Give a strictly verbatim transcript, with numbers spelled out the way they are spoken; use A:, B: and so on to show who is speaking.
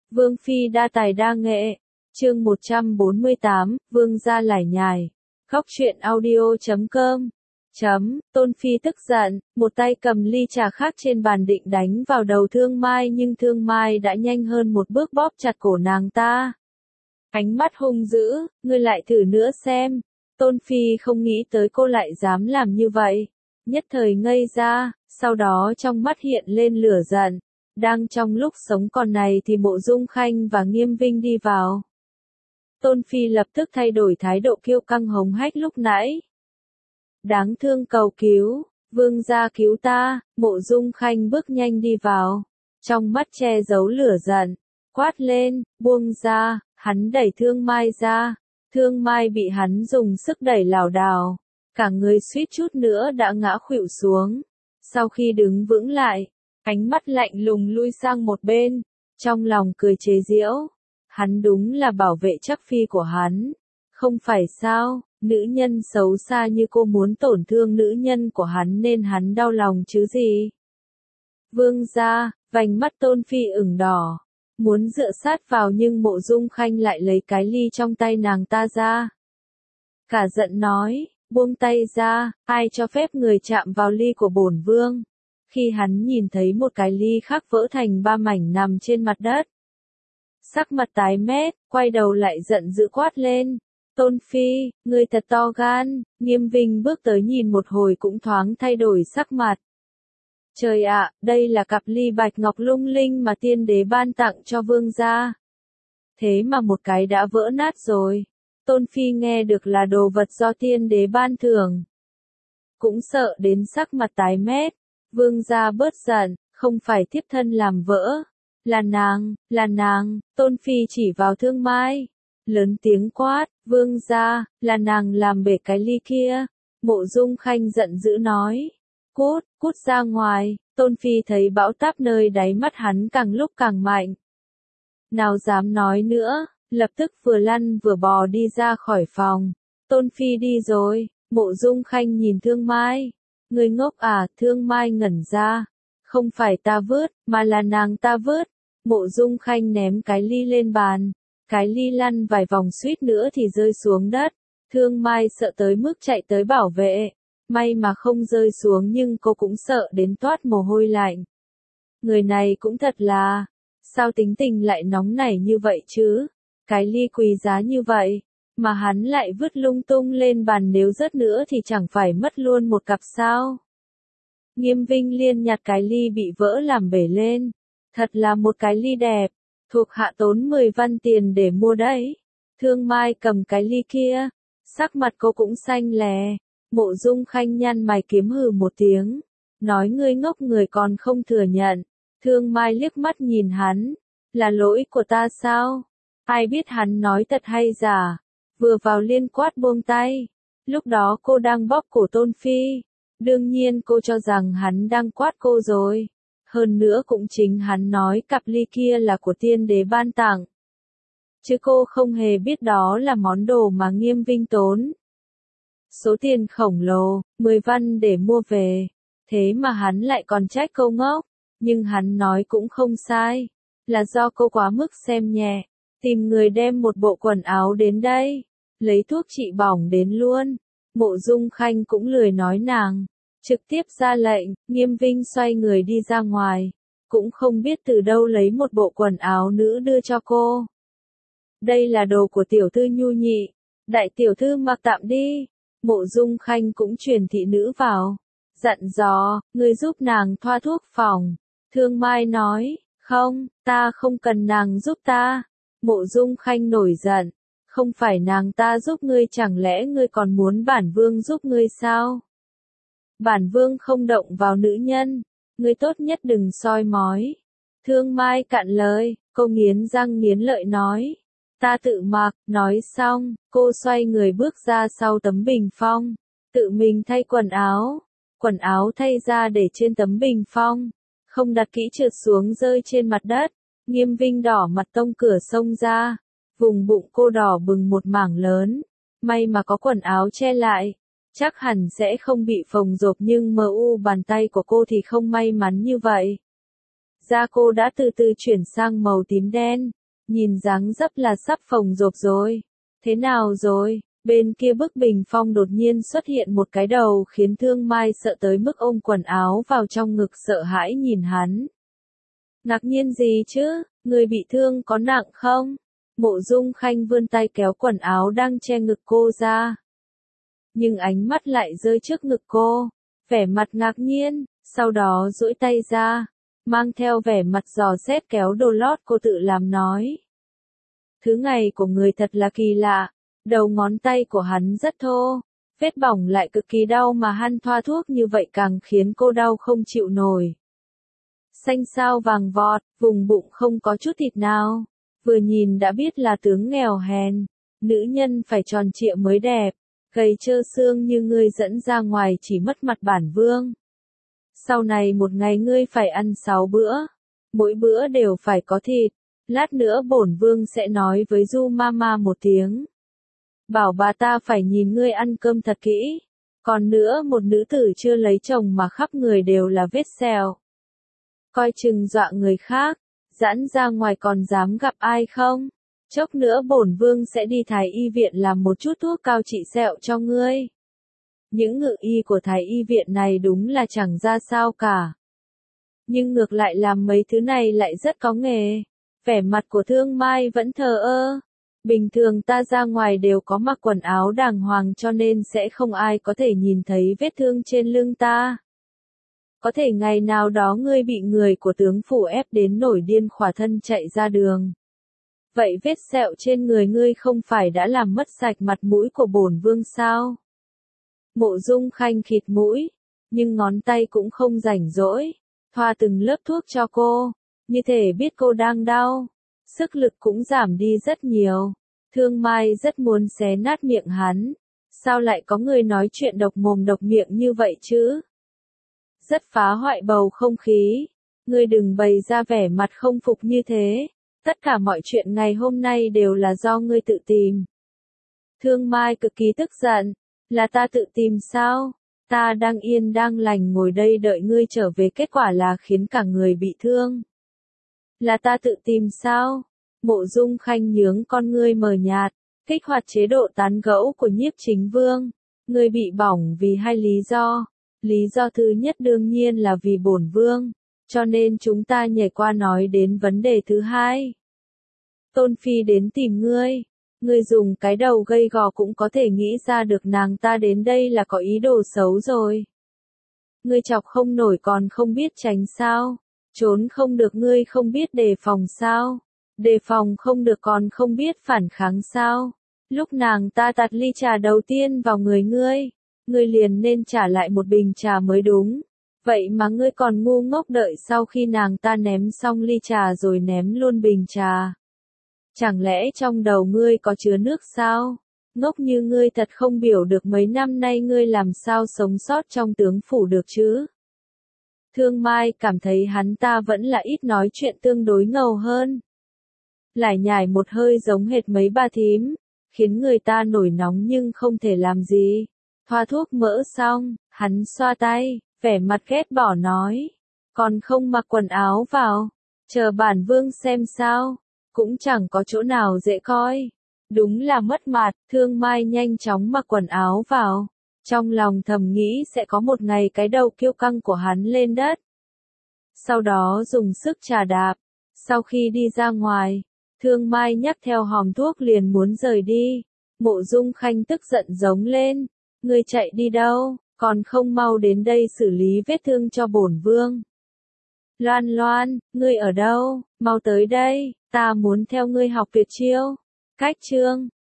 A: Vương phi đa tài đa nghệ. Chương một trăm bốn mươi tám, Vương gia lải nhải. Góc truyện audio chấm com. Chấm, Tôn phi tức giận, một tay cầm ly trà khác trên bàn định đánh vào đầu Thương Mai, nhưng Thương Mai đã nhanh hơn một bước bóp chặt cổ nàng ta. Ánh mắt hung dữ, ngươi lại thử nữa xem. Tôn phi không nghĩ tới cô lại dám làm như vậy. Nhất thời ngây ra, sau đó trong mắt hiện lên lửa giận. Đang trong lúc sống còn này thì Mộ Dung Khanh và Nghiêm Vinh đi vào. Tôn phi lập tức thay đổi thái độ kiêu căng hống hách lúc nãy. Đáng thương cầu cứu, vương gia cứu ta. Mộ Dung Khanh bước nhanh đi vào. Trong mắt che giấu lửa giận, quát lên, buông ra. Hắn đẩy Thương Mai ra. Thương Mai bị hắn dùng sức đẩy lảo đảo. Cả người suýt chút nữa đã ngã khuỵu xuống. Sau khi đứng vững lại, ánh mắt lạnh lùng lui sang một bên. Trong lòng cười chế giễu. Hắn đúng là bảo vệ chắc phi của hắn. Không phải sao, nữ nhân xấu xa như cô muốn tổn thương nữ nhân của hắn nên hắn đau lòng chứ gì. Vương gia, vành mắt Tôn phi ửng đỏ. Muốn dựa sát vào nhưng Mộ Dung Khanh lại lấy cái ly trong tay nàng ta ra. Cả giận nói, buông tay ra, ai cho phép người chạm vào ly của bổn vương. Khi hắn nhìn thấy một cái ly khác vỡ thành ba mảnh nằm trên mặt đất. Sắc mặt tái mét, quay đầu lại giận dữ quát lên. Tôn phi, ngươi thật to gan. Nghiêm Vinh bước tới nhìn một hồi cũng thoáng thay đổi sắc mặt. Trời ạ, đây là cặp ly bạch ngọc lung linh mà tiên đế ban tặng cho vương gia. Thế mà một cái đã vỡ nát rồi. Tôn phi nghe được là đồ vật do tiên đế ban thưởng. Cũng sợ đến sắc mặt tái mét. Vương gia bớt giận, không phải thiếp thân làm vỡ. Là nàng, là nàng. Tôn phi chỉ vào Thương Mai. Lớn tiếng quát, vương gia, là nàng làm bể cái ly kia. Mộ Dung Khanh giận dữ nói. Cút, cút ra ngoài. Tôn phi thấy bão táp nơi đáy mắt hắn càng lúc càng mạnh. Nào dám nói nữa, lập tức vừa lăn vừa bò đi ra khỏi phòng. Tôn phi đi rồi. Mộ Dung Khanh nhìn Thương Mai. Người ngốc à? Thương Mai ngẩn ra. Không phải ta vứt, mà là nàng ta vứt. Mộ Dung Khanh ném cái ly lên bàn. Cái ly lăn vài vòng suýt nữa thì rơi xuống đất. Thương Mai sợ tới mức chạy tới bảo vệ. May mà không rơi xuống nhưng cô cũng sợ đến toát mồ hôi lạnh. Người này cũng thật là, sao tính tình lại nóng nảy như vậy chứ? Cái ly quý giá như vậy, mà hắn lại vứt lung tung lên bàn, nếu rớt nữa thì chẳng phải mất luôn một cặp sao? Nghiêm Vinh Liên nhặt cái ly bị vỡ làm bể lên. Thật là một cái ly đẹp, thuộc hạ tốn mười văn tiền để mua đấy. Thương Mai cầm cái ly kia, sắc mặt cô cũng xanh lè. Mộ Dung Khanh nhăn mày kiếm hừ một tiếng, nói ngươi ngốc người còn không thừa nhận. Thương Mai liếc mắt nhìn hắn, là lỗi của ta sao? Ai biết hắn nói thật hay giả? Vừa vào liên quát buông tay. Lúc đó cô đang bóp cổ Tôn phi. Đương nhiên cô cho rằng hắn đang quát cô rồi. Hơn nữa cũng chính hắn nói cặp ly kia là của tiên đế ban tặng. Chứ cô không hề biết đó là món đồ mà Nghiêm Vinh tốn. Số tiền khổng lồ, mười văn để mua về. Thế mà hắn lại còn trách cô ngốc. Nhưng hắn nói cũng không sai. Là do cô quá mức xem nhẹ. Tìm người đem một bộ quần áo đến đây. Lấy thuốc trị bỏng đến luôn. Mộ Dung Khanh cũng lười nói nàng. Trực tiếp ra lệnh, Nghiêm Vinh xoay người đi ra ngoài. Cũng không biết từ đâu lấy một bộ quần áo nữ đưa cho cô. Đây là đồ của tiểu thư nhu nhị. Đại tiểu thư mặc tạm đi. Mộ Dung Khanh cũng truyền thị nữ vào. Dặn dò, người giúp nàng thoa thuốc phòng. Thương Mai nói, không, ta không cần nàng giúp ta. Mộ Dung Khanh nổi giận. Không phải nàng ta giúp ngươi, chẳng lẽ ngươi còn muốn bản vương giúp ngươi sao? Bản vương không động vào nữ nhân. Ngươi tốt nhất đừng soi mói. Thương Mai cạn lời, cô nghiến răng nghiến lợi nói. Ta tự mặc, nói xong, cô xoay người bước ra sau tấm bình phong. Tự mình thay quần áo. Quần áo thay ra để trên tấm bình phong. Không đặt kỹ trượt xuống rơi trên mặt đất. Nghiêm Vinh đỏ mặt tông cửa xông ra. Vùng bụng cô đỏ bừng một mảng lớn. May mà có quần áo che lại. Chắc hẳn sẽ không bị phồng rộp, nhưng mờ u bàn tay của cô thì không may mắn như vậy. Da cô đã từ từ chuyển sang màu tím đen. nhìn dáng dấp là sắp phồng rộp rồi. Thế nào rồi? Bên kia bức bình phong đột nhiên xuất hiện một cái đầu khiến Thương Mai sợ tới mức ôm quần áo vào trong ngực sợ hãi nhìn hắn. Ngạc nhiên gì chứ, người bị thương có nặng không? Mộ Dung Khanh vươn tay kéo quần áo đang che ngực cô ra. Nhưng ánh mắt lại rơi trước ngực cô, vẻ mặt ngạc nhiên, sau đó duỗi tay ra, mang theo vẻ mặt dò xét kéo đồ lót cô tự làm nói. Thứ ngày của người thật là kỳ lạ, đầu ngón tay của hắn rất thô, vết bỏng lại cực kỳ đau mà hắn thoa thuốc như vậy càng khiến cô đau không chịu nổi. Xanh xao vàng vọt, vùng bụng không có chút thịt nào, vừa nhìn đã biết là tướng nghèo hèn, nữ nhân phải tròn trịa mới đẹp, gầy trơ xương như ngươi dẫn ra ngoài chỉ mất mặt bản vương. Sau này một ngày ngươi phải ăn sáu bữa, mỗi bữa đều phải có thịt, lát nữa bổn vương sẽ nói với Du Mama một tiếng. Bảo bà ta phải nhìn ngươi ăn cơm thật kỹ, còn nữa một nữ tử chưa lấy chồng mà khắp người đều là vết sẹo. Coi chừng dọa người khác, giãn ra ngoài còn dám gặp ai không? Chốc nữa bổn vương sẽ đi Thái y viện làm một chút thuốc cao trị sẹo cho ngươi. Những ngự y của Thái y viện này đúng là chẳng ra sao cả. Nhưng ngược lại làm mấy thứ này lại rất có nghề. Vẻ mặt của Thương Mai vẫn thờ ơ. Bình thường ta ra ngoài đều có mặc quần áo đàng hoàng cho nên sẽ không ai có thể nhìn thấy vết thương trên lưng ta. Có thể ngày nào đó ngươi bị người của tướng phủ ép đến nổi điên khỏa thân chạy ra đường. Vậy vết sẹo trên người ngươi không phải đã làm mất sạch mặt mũi của bổn vương sao? Mộ Dung Khanh khịt mũi, nhưng ngón tay cũng không rảnh rỗi, thoa từng lớp thuốc cho cô, như thể biết cô đang đau, sức lực cũng giảm đi rất nhiều. Thương Mai rất muốn xé nát miệng hắn, sao lại có người nói chuyện độc mồm độc miệng như vậy chứ? Rất phá hoại bầu không khí, ngươi đừng bày ra vẻ mặt không phục như thế, tất cả mọi chuyện ngày hôm nay đều là do ngươi tự tìm. Thương Mai cực kỳ tức giận, là ta tự tìm sao? Ta đang yên đang lành ngồi đây đợi ngươi trở về kết quả là khiến cả người bị thương. Là ta tự tìm sao? Mộ Dung Khanh nhướng con ngươi mờ nhạt, kích hoạt chế độ tán gẫu của Nhiếp Chính Vương. Ngươi bị bỏng vì hai lý do. Lý do thứ nhất đương nhiên là vì bổn vương, cho nên chúng ta nhảy qua nói đến vấn đề thứ hai. Tôn Phi đến tìm ngươi, ngươi dùng cái đầu gầy gò cũng có thể nghĩ ra được nàng ta đến đây là có ý đồ xấu rồi. Ngươi chọc không nổi còn không biết tránh sao, trốn không được ngươi không biết đề phòng sao, đề phòng không được còn không biết phản kháng sao. Lúc nàng ta tạt ly trà đầu tiên vào người ngươi, ngươi liền nên trả lại một bình trà mới đúng. Vậy mà ngươi còn ngu ngốc đợi sau khi nàng ta ném xong ly trà rồi ném luôn bình trà. Chẳng lẽ trong đầu ngươi có chứa nước sao? Ngốc như ngươi thật không biểu được mấy năm nay ngươi làm sao sống sót trong tướng phủ được chứ? Thương Mai cảm thấy hắn ta vẫn là ít nói chuyện tương đối ngầu hơn. Lải nhải một hơi giống hệt mấy bà thím, khiến người ta nổi nóng nhưng không thể làm gì. Thoa thuốc mỡ xong, hắn xoa tay, vẻ mặt ghét bỏ nói. Còn không mặc quần áo vào, chờ bản vương xem sao, cũng chẳng có chỗ nào dễ coi. Đúng là mất mặt, Thương Mai nhanh chóng mặc quần áo vào. Trong lòng thầm nghĩ sẽ có một ngày cái đầu kiêu căng của hắn lên đất. Sau đó dùng sức chà đạp. Sau khi đi ra ngoài, Thương Mai nhắc theo hòm thuốc liền muốn rời đi. Mộ Dung Khanh tức giận giống lên. Ngươi chạy đi đâu, còn không mau đến đây xử lý vết thương cho bổn vương. Loan Loan, ngươi ở đâu, mau tới đây, ta muốn theo ngươi học tuyệt chiêu. Cách chương